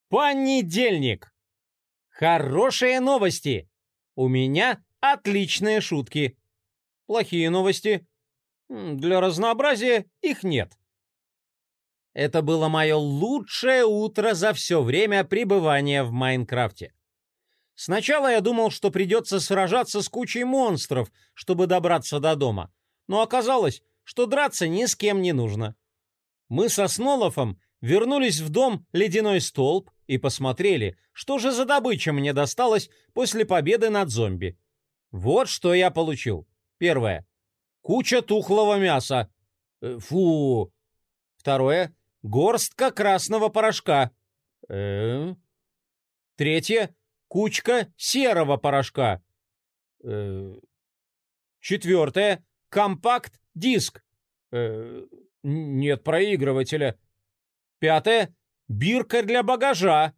Понедельник. Хорошие новости. У меня отличные шутки. Плохие новости. Для разнообразия их нет. Это было мое лучшее утро за все время пребывания в Майнкрафте. Сначала я думал, что придется сражаться с кучей монстров, чтобы добраться до дома. Но оказалось, что драться ни с кем не нужно. Мы со Снолофом вернулись в дом «Ледяной столб» и посмотрели, что же за добыча мне досталась после победы над зомби. Вот что я получил. Первое. Куча тухлого мяса. Фу. Второе. Горстка красного порошка. Третье. Кучка серого порошка. Четвертое. Компакт-диск. Нет проигрывателя. Пятое. Бирка для багажа.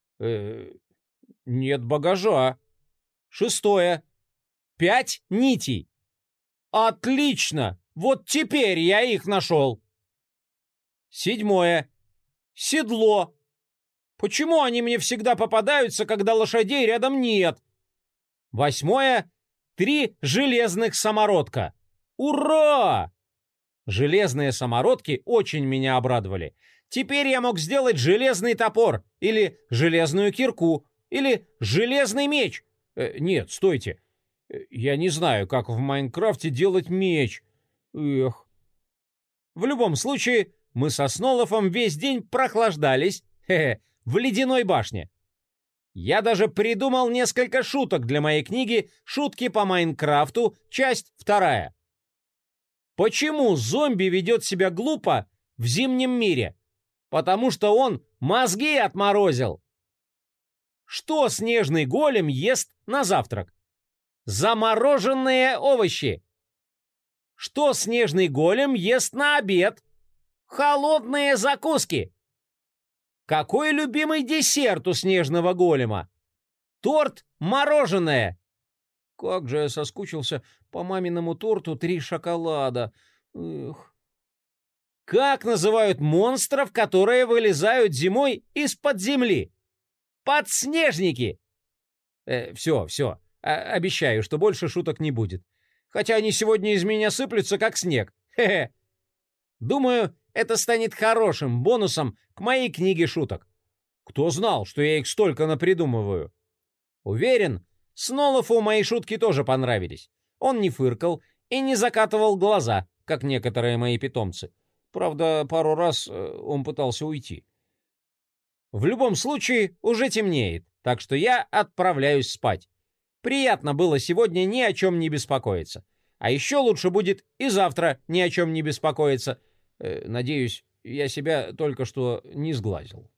Нет багажа. Шестое. 5 нитей. Отлично! Вот теперь я их нашел. Седьмое. Седло. Почему они мне всегда попадаются, когда лошадей рядом нет? Восьмое. 3 железных самородка. Ура! Железные самородки очень меня обрадовали. Теперь я мог сделать железный топор, или железную кирку, или железный меч. Нет, стойте. Я не знаю, как в Майнкрафте делать меч. Эх. В любом случае, мы со Снолофом весь день прохлаждались в ледяной башне. Я даже придумал несколько шуток для моей книги «Шутки по Майнкрафту. Часть 2». Почему зомби ведет себя глупо в зимнем мире? Потому что он мозги отморозил. Что снежный голем ест на завтрак? Замороженные овощи. Что снежный голем ест на обед? Холодные закуски. Какой любимый десерт у снежного голема? Торт-мороженое. Как же я соскучился по маминому торту 3 шоколада. Эх. Как называют монстров, которые вылезают зимой из-под земли? Подснежники. Все. Обещаю, что больше шуток не будет. Хотя они сегодня из меня сыплются, как снег. Хе-хе. Думаю, это станет хорошим бонусом к моей книге шуток. Кто знал, что я их столько напридумываю? Уверен, Снолофу мои шутки тоже понравились. Он не фыркал и не закатывал глаза, как некоторые мои питомцы. Правда, пару раз он пытался уйти. В любом случае, уже темнеет, так что я отправляюсь спать. Приятно было сегодня ни о чем не беспокоиться. А еще лучше будет и завтра ни о чем не беспокоиться. Надеюсь, я себя только что не сглазил.